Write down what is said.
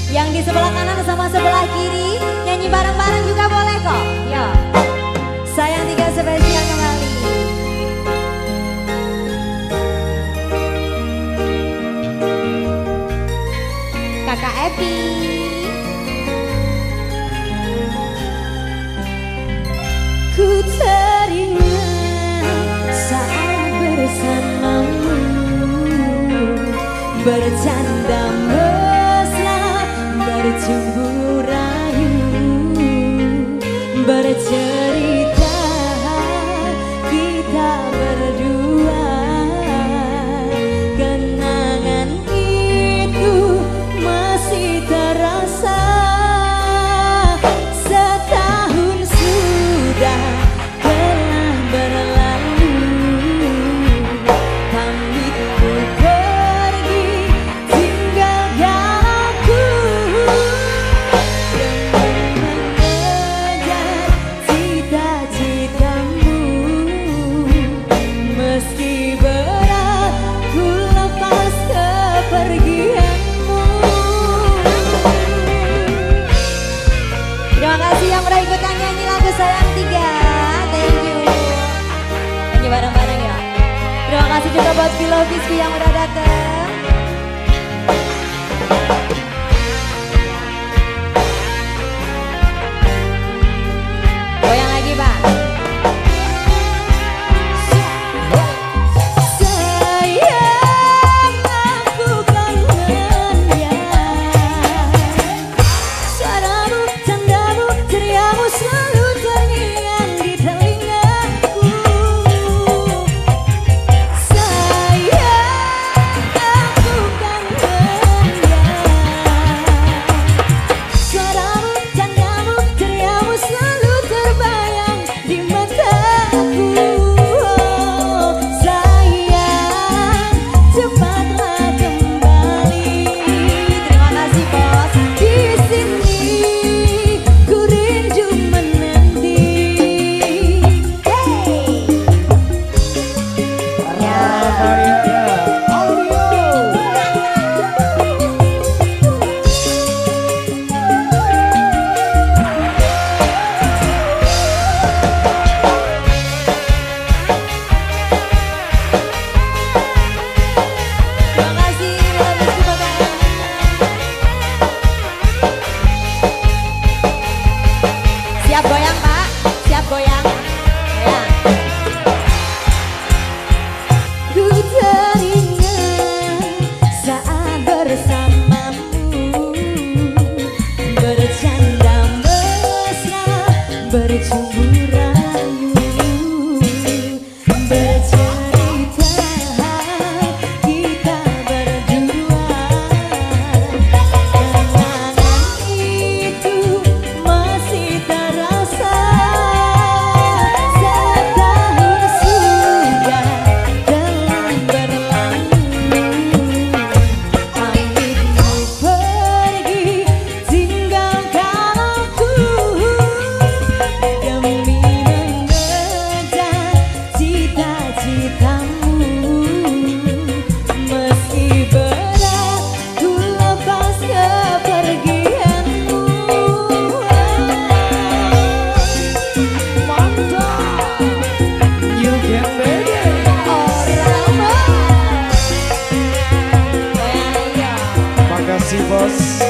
Yang di sebelah kanan sama sebelah kiri nyanyi bareng-bareng juga boleh kok. Yo. Sayang tiga spesial kembali. Kakak Epi. Ku teringat saat bersamamu, bercanda mesra, bercumbu rayu, bercerita kita berdua. Kenangan itu masih terasa. Setahun sudah telah berlalu, pamitku pergi tinggalkan aku demi mengejar cita-citamu. Meski berat ku lepas kepergianmu. Terima kasih yang udah ikutan nyanyi lagu Sayang 3. Thank you. Nyanyi bareng-bareng ya. Terima kasih juga buat Vilofisky yang udah datang. Goyang lagi, Pak. Sayang, aku kangen suaramu, candamu, ceriamu selalu terngiang di telingaku. Sayang, aku kangen suaramu, candamu, ceriamu selalu terbayang di mataku. Sayang, cepatlah kembali. Terima kasih bos. Di sini ku rindu menanti. Terima kasih Vilofisky Batangan. Siap goyang, Pak? Siap goyang? Goyang. Ku teringat saat bersamamu, bercanda mesra, bercumbu rayu, bercerita kita berdua. Kenangan itu masih terasa. Setahun sudah telah berlalu, pamitmu pergi tinggalkan aku demi mengejar cita-citamu. Meski berat ku lepas kepergianmu. Mantap. You can make it. Orang mah. Makasih bos.